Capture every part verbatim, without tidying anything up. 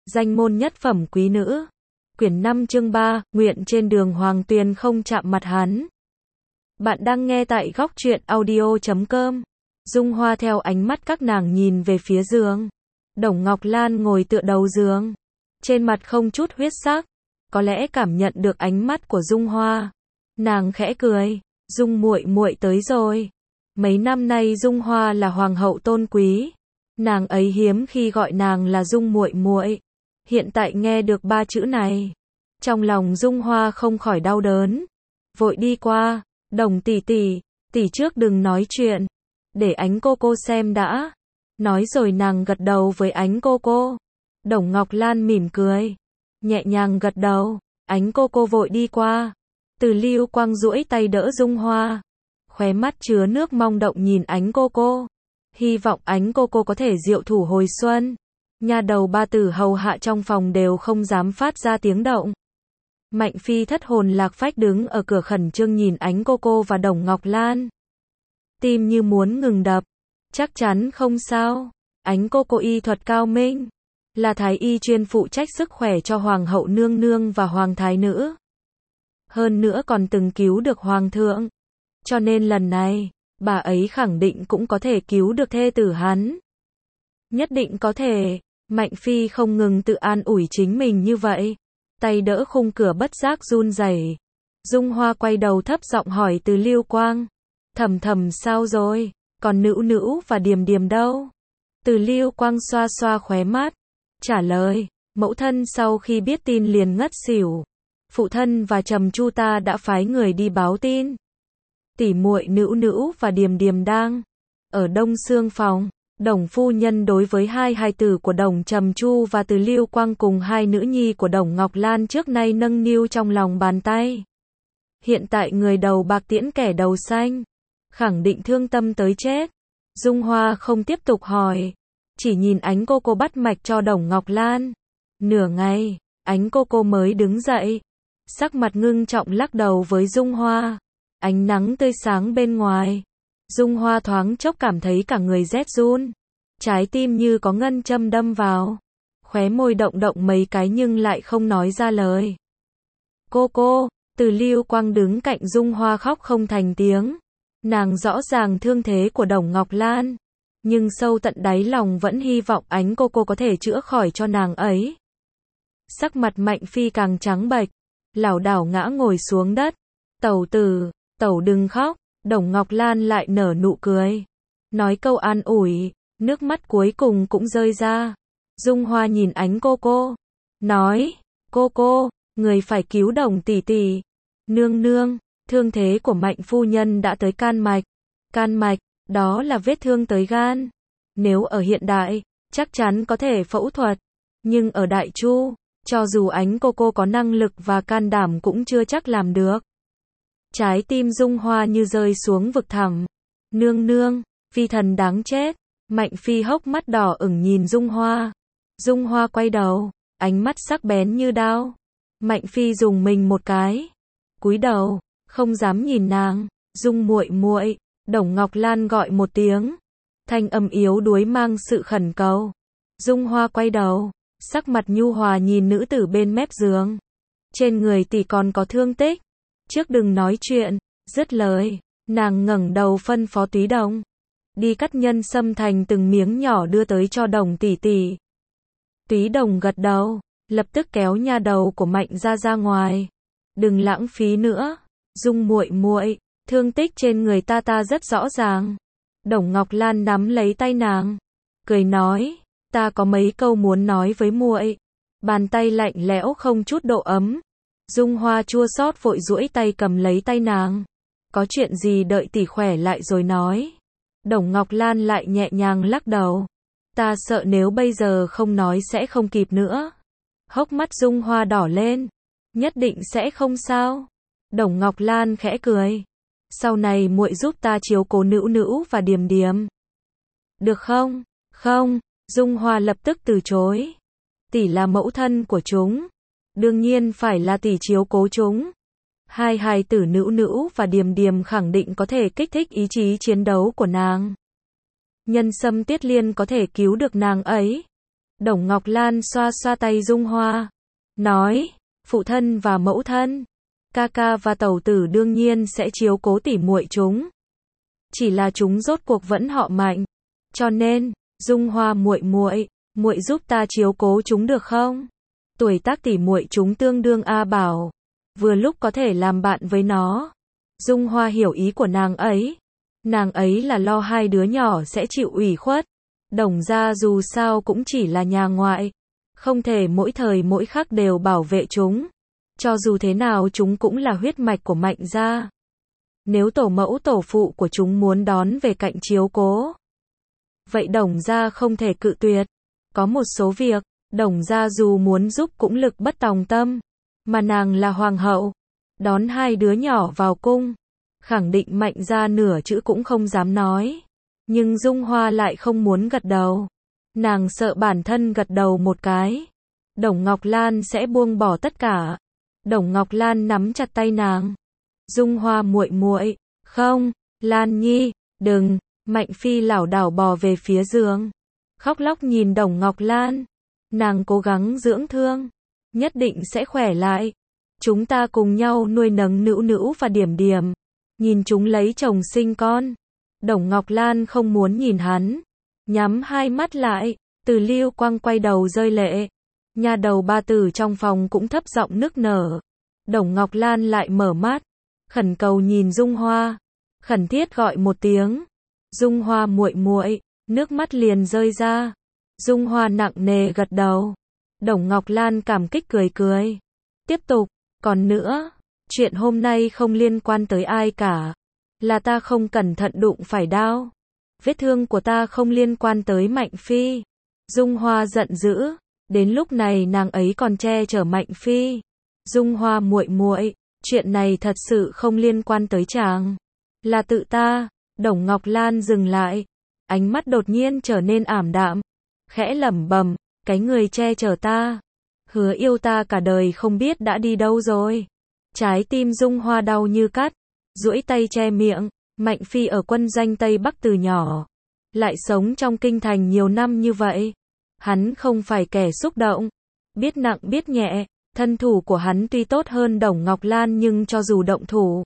Danh môn nhất phẩm quý nữ. Quyển năm chương ba, nguyện trên đường Hoàng Tuyền không chạm mặt hắn. Bạn đang nghe tại góc truyện audio chấm com. Dung Hoa theo ánh mắt các nàng nhìn về phía giường. Đồng Ngọc Lan ngồi tựa đầu giường, trên mặt không chút huyết sắc. Có lẽ cảm nhận được ánh mắt của Dung Hoa, nàng khẽ cười, Dung muội muội tới rồi. Mấy năm nay Dung Hoa là hoàng hậu tôn quý, nàng ấy hiếm khi gọi nàng là Dung muội muội. Hiện tại nghe được ba chữ này, trong lòng Dung Hoa không khỏi đau đớn, vội đi qua, Đồng tỷ tỷ, tỷ trước đừng nói chuyện, để Ánh cô cô xem đã. Nói rồi nàng gật đầu với Ánh cô cô. Đồng Ngọc Lan mỉm cười, nhẹ nhàng gật đầu. Ánh cô cô vội đi qua, Từ Lưu Quang duỗi tay đỡ Dung Hoa, khóe mắt chứa nước mong động nhìn Ánh cô cô, hy vọng Ánh cô cô có thể diệu thủ hồi xuân. Nha đầu ba tử hầu hạ trong phòng đều không dám phát ra tiếng động. Mạnh Phi thất hồn lạc phách đứng ở cửa khẩn trương nhìn Ánh cô cô và Đồng Ngọc Lan, tim như muốn ngừng đập. Chắc chắn không sao. Ánh cô cô y thuật cao minh, là thái y chuyên phụ trách sức khỏe cho hoàng hậu nương nương và hoàng thái nữ, hơn nữa còn từng cứu được hoàng thượng, cho nên lần này bà ấy khẳng định cũng có thể cứu được thê tử hắn. Nhất định có thể. Mạnh Phi không ngừng tự an ủi chính mình như vậy, tay đỡ khung cửa bất giác run rẩy. Dung Hoa quay đầu thấp giọng hỏi Từ Lưu Quang, thầm thầm sao rồi, còn Nữu Nữu và Điềm Điềm đâu? Từ Lưu Quang xoa xoa khóe mắt, trả lời, mẫu thân sau khi biết tin liền ngất xỉu. Phụ thân và Trầm Chu ta đã phái người đi báo tin. Tỷ muội Nữu Nữu và Điềm Điềm đang ở Đông Xương phòng. Đồng phu nhân đối với hai hài tử của Đồng Trầm Chu và Từ Lưu Quang cùng hai nữ nhi của Đồng Ngọc Lan trước nay nâng niu trong lòng bàn tay. Hiện tại người đầu bạc tiễn kẻ đầu xanh, khẳng định thương tâm tới chết. Dung Hoa không tiếp tục hỏi, chỉ nhìn Ánh cô cô bắt mạch cho Đồng Ngọc Lan. Nửa ngày, Ánh cô cô mới đứng dậy, sắc mặt ngưng trọng lắc đầu với Dung Hoa. Ánh nắng tươi sáng bên ngoài, Dung Hoa thoáng chốc cảm thấy cả người rét run, trái tim như có ngân châm đâm vào, khóe môi động động mấy cái nhưng lại không nói ra lời. Cô cô, Từ Lưu Quang đứng cạnh Dung Hoa khóc không thành tiếng. Nàng rõ ràng thương thế của Đồng Ngọc Lan, nhưng sâu tận đáy lòng vẫn hy vọng Ánh cô cô có thể chữa khỏi cho nàng ấy. Sắc mặt Mạnh Phi càng trắng bệch, lảo đảo ngã ngồi xuống đất. Tẩu tử, tẩu đừng khóc. Đồng Ngọc Lan lại nở nụ cười, nói câu an ủi, nước mắt cuối cùng cũng rơi ra. Dung Hoa nhìn Ánh cô cô, nói, cô cô, người phải cứu Đồng tỷ tỷ. Nương nương, thương thế của Mạnh phu nhân đã tới can mạch. Can mạch, đó là vết thương tới gan. Nếu ở hiện đại, chắc chắn có thể phẫu thuật, nhưng ở Đại Chu, cho dù Ánh cô cô có năng lực và can đảm cũng chưa chắc làm được. Trái tim Dung Hoa như rơi xuống vực thẳm. Nương nương, phi thần đáng chết. Mạnh Phi hốc mắt đỏ ửng nhìn Dung Hoa. Dung Hoa quay đầu, ánh mắt sắc bén như đao. Mạnh Phi dùng mình một cái, cúi đầu, không dám nhìn nàng. Dung muội muội, Đồng Ngọc Lan gọi một tiếng, thanh âm yếu đuối mang sự khẩn cầu. Dung Hoa quay đầu, sắc mặt nhu hòa nhìn nữ tử bên mép giường. Trên người tỷ còn có thương tích, trước đừng nói chuyện. Dứt lời, nàng ngẩng đầu phân phó Túy Đồng, đi cắt nhân sâm thành từng miếng nhỏ đưa tới cho Đồng tỷ tỷ. Túy Đồng gật đầu, lập tức kéo nha đầu của Mạnh ra ra ngoài. Đừng lãng phí nữa. Dung muội muội, thương tích trên người ta ta rất rõ ràng. Đồng Ngọc Lan nắm lấy tay nàng, cười nói, ta có mấy câu muốn nói với muội. Bàn tay lạnh lẽo không chút độ ấm. Dung Hoa chua xót vội duỗi tay cầm lấy tay nàng. Có chuyện gì đợi tỷ khỏe lại rồi nói. Đồng Ngọc Lan lại nhẹ nhàng lắc đầu. Ta sợ nếu bây giờ không nói sẽ không kịp nữa. Hốc mắt Dung Hoa đỏ lên. Nhất định sẽ không sao. Đồng Ngọc Lan khẽ cười. Sau này muội giúp ta chiếu cố Nữu Nữu và Điềm Điềm. Được không? Không. Dung Hoa lập tức từ chối. Tỷ là mẫu thân của chúng, đương nhiên phải là tỷ chiếu cố chúng. Hai hài tử Nữu Nữu và Điềm Điềm khẳng định có thể kích thích ý chí chiến đấu của nàng. Nhân sâm Tiết Liên có thể cứu được nàng ấy. Đồng Ngọc Lan xoa xoa tay Dung Hoa, nói, phụ thân và mẫu thân, ca ca và tẩu tử đương nhiên sẽ chiếu cố tỉ muội chúng. Chỉ là chúng rốt cuộc vẫn họ Mạnh, cho nên, Dung Hoa muội muội, muội giúp ta chiếu cố chúng được không? Tuổi tác tỉ muội chúng tương đương A Bảo, vừa lúc có thể làm bạn với nó. Dung Hoa hiểu ý của nàng ấy. Nàng ấy là lo hai đứa nhỏ sẽ chịu ủy khuất. Đồng gia dù sao cũng chỉ là nhà ngoại, không thể mỗi thời mỗi khắc đều bảo vệ chúng. Cho dù thế nào chúng cũng là huyết mạch của Mạnh gia. Nếu tổ mẫu tổ phụ của chúng muốn đón về cạnh chiếu cố, vậy Đồng gia không thể cự tuyệt. Có một số việc, Đồng gia dù muốn giúp cũng lực bất tòng tâm. Mà nàng là hoàng hậu, đón hai đứa nhỏ vào cung, khẳng định Mạnh gia nửa chữ cũng không dám nói. Nhưng Dung Hoa lại không muốn gật đầu. Nàng sợ bản thân gật đầu một cái, Đồng Ngọc Lan sẽ buông bỏ tất cả. Đồng Ngọc Lan nắm chặt tay nàng. Dung Hoa muội muội, không, Lan Nhi, đừng. Mạnh Phi lảo đảo bò về phía giường, khóc lóc nhìn Đồng Ngọc Lan. Nàng cố gắng dưỡng thương, nhất định sẽ khỏe lại. Chúng ta cùng nhau nuôi nấng Nữu Nữu và Điểm Điểm, nhìn chúng lấy chồng sinh con. Đồng Ngọc Lan không muốn nhìn hắn, nhắm hai mắt lại. Từ Lưu Quang quay đầu rơi lệ. Nhà đầu ba tử trong phòng cũng thấp giọng nức nở. Đồng Ngọc Lan lại mở mắt, khẩn cầu nhìn Dung Hoa, khẩn thiết gọi một tiếng, Dung Hoa muội muội, nước mắt liền rơi ra. Dung Hoa nặng nề gật đầu. Đồng Ngọc Lan cảm kích cười cười. Tiếp tục, còn nữa, chuyện hôm nay không liên quan tới ai cả. Là ta không cẩn thận đụng phải đao. Vết thương của ta không liên quan tới Mạnh Phi. Dung Hoa giận dữ. Đến lúc này nàng ấy còn che chở Mạnh Phi. Dung Hoa muội muội, chuyện này thật sự không liên quan tới chàng. Là tự ta. Đồng Ngọc Lan dừng lại. Ánh mắt đột nhiên trở nên ảm đạm. Khẽ lẩm bẩm, cái người che chở ta, hứa yêu ta cả đời không biết đã đi đâu rồi. Trái tim Dung Hoa đau như cắt, duỗi tay che miệng. Mạnh Phi ở quân doanh Tây Bắc từ nhỏ, lại sống trong kinh thành nhiều năm như vậy. Hắn không phải kẻ xúc động, biết nặng biết nhẹ. Thân thủ của hắn tuy tốt hơn Đồng Ngọc Lan nhưng cho dù động thủ,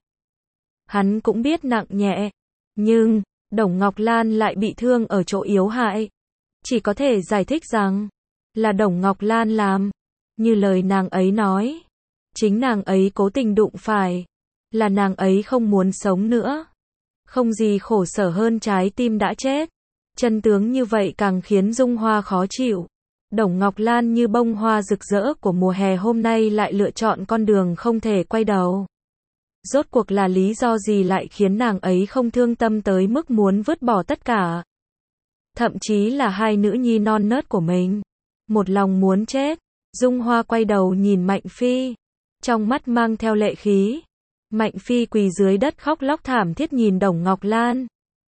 hắn cũng biết nặng nhẹ. Nhưng, Đồng Ngọc Lan lại bị thương ở chỗ yếu hại. Chỉ có thể giải thích rằng, là Đồng Ngọc Lan làm. Như lời nàng ấy nói, chính nàng ấy cố tình đụng phải. Là nàng ấy không muốn sống nữa. Không gì khổ sở hơn trái tim đã chết. Chân tướng như vậy càng khiến Dung Hoa khó chịu. Đồng Ngọc Lan như bông hoa rực rỡ của mùa hè hôm nay lại lựa chọn con đường không thể quay đầu. Rốt cuộc là lý do gì lại khiến nàng ấy không thương tâm tới mức muốn vứt bỏ tất cả. Thậm chí là hai nữ nhi non nớt của mình. Một lòng muốn chết. Dung Hoa quay đầu nhìn Mạnh Phi, trong mắt mang theo lệ khí. Mạnh Phi quỳ dưới đất khóc lóc thảm thiết nhìn Đồng Ngọc Lan.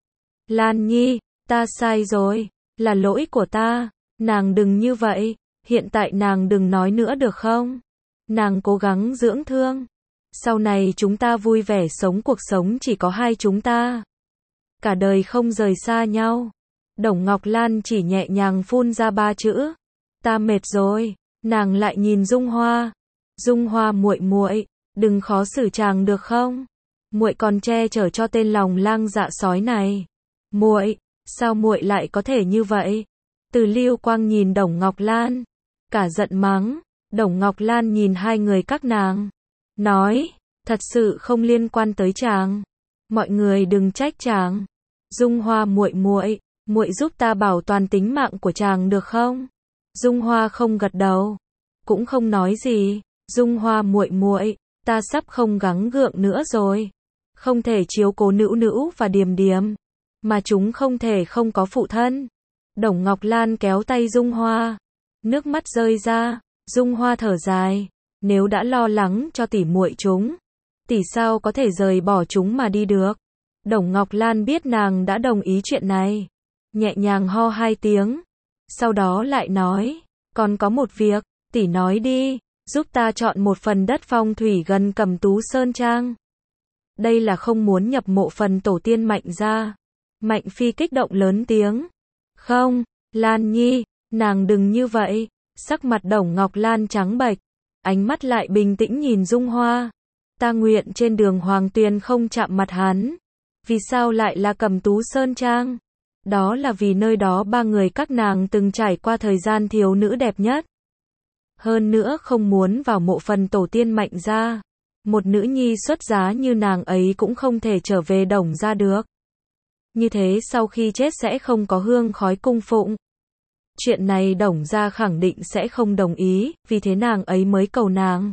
Lan Nhi, ta sai rồi, là lỗi của ta. Nàng đừng như vậy, hiện tại nàng đừng nói nữa được không? Nàng cố gắng dưỡng thương. Sau này chúng ta vui vẻ sống cuộc sống chỉ có hai chúng ta. Cả đời không rời xa nhau. Đồng Ngọc Lan chỉ nhẹ nhàng phun ra ba chữ. Ta mệt rồi. Nàng lại nhìn Dung Hoa. Dung Hoa muội muội, đừng khó xử chàng được không? Muội còn che chở cho tên lòng lang dạ sói này. Muội, sao muội lại có thể như vậy? Từ Lưu Quang nhìn Đồng Ngọc Lan, cả giận mắng. Đồng Ngọc Lan nhìn hai người các nàng, nói, thật sự không liên quan tới chàng. Mọi người đừng trách chàng. Dung Hoa muội muội, muội giúp ta bảo toàn tính mạng của chàng được không? Dung Hoa không gật đầu, cũng không nói gì. Dung Hoa muội muội, ta sắp không gắng gượng nữa rồi. Không thể chiếu cố Nữu Nữu và Điềm Điềm, mà chúng không thể không có phụ thân. Đồng Ngọc Lan kéo tay Dung Hoa, nước mắt rơi ra. Dung Hoa thở dài, nếu đã lo lắng cho tỷ muội chúng, tỷ sao có thể rời bỏ chúng mà đi được. Đồng Ngọc Lan biết nàng đã đồng ý chuyện này, nhẹ nhàng ho hai tiếng, sau đó lại nói, còn có một việc, tỷ nói đi, giúp ta chọn một phần đất phong thủy gần Cẩm Tú Sơn Trang. Đây là không muốn nhập mộ phần tổ tiên Mạnh gia. Mạnh Phi kích động lớn tiếng, không, Lan Nhi, Nàng đừng như vậy. Sắc mặt Đồng Ngọc Lan trắng bệch, ánh mắt lại bình tĩnh nhìn Dung Hoa. Ta nguyện trên đường Hoàng Tuyền không chạm mặt hắn. Vì sao lại là Cẩm Tú Sơn Trang? Đó là vì nơi đó ba người các nàng từng trải qua thời gian thiếu nữ đẹp nhất. Hơn nữa không muốn vào mộ phần tổ tiên Mạnh gia. Một nữ nhi xuất giá như nàng ấy cũng không thể trở về Đồng gia được. Như thế sau khi chết sẽ không có hương khói cung phụng. Chuyện này Đồng gia khẳng định sẽ không đồng ý, vì thế nàng ấy mới cầu nàng.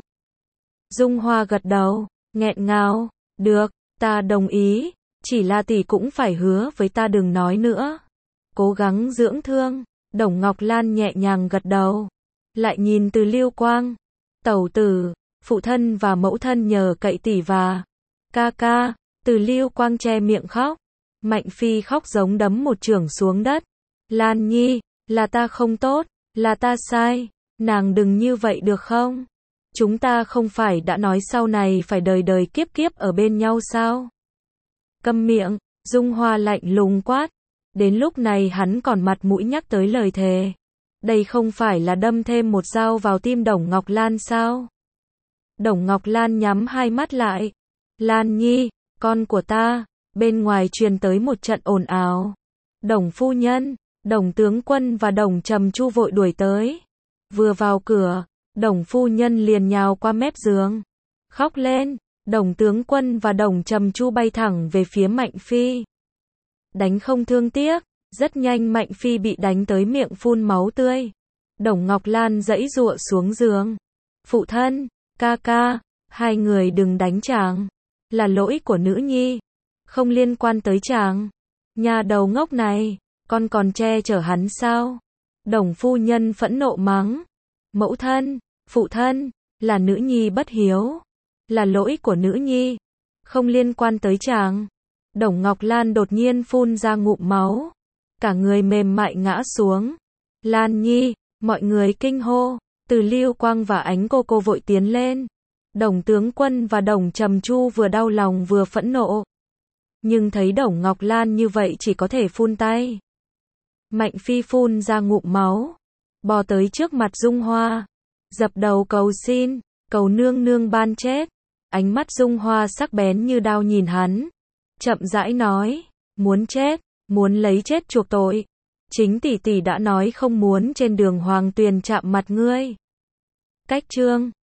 Dung Hoa gật đầu, nghẹn ngào, được, ta đồng ý, chỉ là tỷ cũng phải hứa với ta đừng nói nữa. Cố gắng dưỡng thương. Đồng Ngọc Lan nhẹ nhàng gật đầu. Lại nhìn Từ Lưu Quang. Tẩu tử, phụ thân và mẫu thân nhờ cậy tỷ và ca ca. Từ Lưu Quang che miệng khóc. Mạnh Phi khóc giống đấm một chưởng xuống đất. Lan Nhi, là ta không tốt, là ta sai, nàng đừng như vậy được không? Chúng ta không phải đã nói sau này phải đời đời kiếp kiếp ở bên nhau sao? Câm miệng, Dung Hoa lạnh lùng quát. Đến lúc này hắn còn mặt mũi nhắc tới lời thề. Đây không phải là đâm thêm một dao vào tim Đồng Ngọc Lan sao? Đồng Ngọc Lan nhắm hai mắt lại. Lan Nhi, con của ta. Bên ngoài truyền tới một trận ồn ào. Đồng phu nhân, Đồng tướng quân và Đồng Trầm Chu vội đuổi tới. Vừa vào cửa, Đồng phu nhân liền nhào qua mép giường, khóc lên. Đồng tướng quân và Đồng Trầm Chu bay thẳng về phía Mạnh Phi. Đánh không thương tiếc, rất nhanh Mạnh Phi bị đánh tới miệng phun máu tươi. Đồng Ngọc Lan giãy giụa xuống giường. Phụ thân, ca ca, hai người đừng đánh chàng. Là lỗi của nữ nhi, không liên quan tới chàng. Nhà đầu ngốc này, con còn che chở hắn sao? Đồng phu nhân phẫn nộ mắng. Mẫu thân, phụ thân, là nữ nhi bất hiếu. Là lỗi của nữ nhi, không liên quan tới chàng. Đồng Ngọc Lan đột nhiên phun ra ngụm máu. Cả người mềm mại ngã xuống. Lan Nhi, mọi người kinh hô. Từ Lưu Quang và Ánh cô cô vội tiến lên. Đồng tướng quân và Đồng Trầm Chu vừa đau lòng vừa phẫn nộ. Nhưng thấy Đồng Ngọc Lan như vậy chỉ có thể phun tay. Mạnh Phi phun ra ngụm máu, bò tới trước mặt Dung Hoa, dập đầu cầu xin, cầu nương nương ban chết. Ánh mắt Dung Hoa sắc bén như đao nhìn hắn, chậm rãi nói, muốn chết, muốn lấy chết chuộc tội. Chính tỷ tỷ đã nói không muốn trên đường Hoàng Tuyền chạm mặt ngươi. Cách chương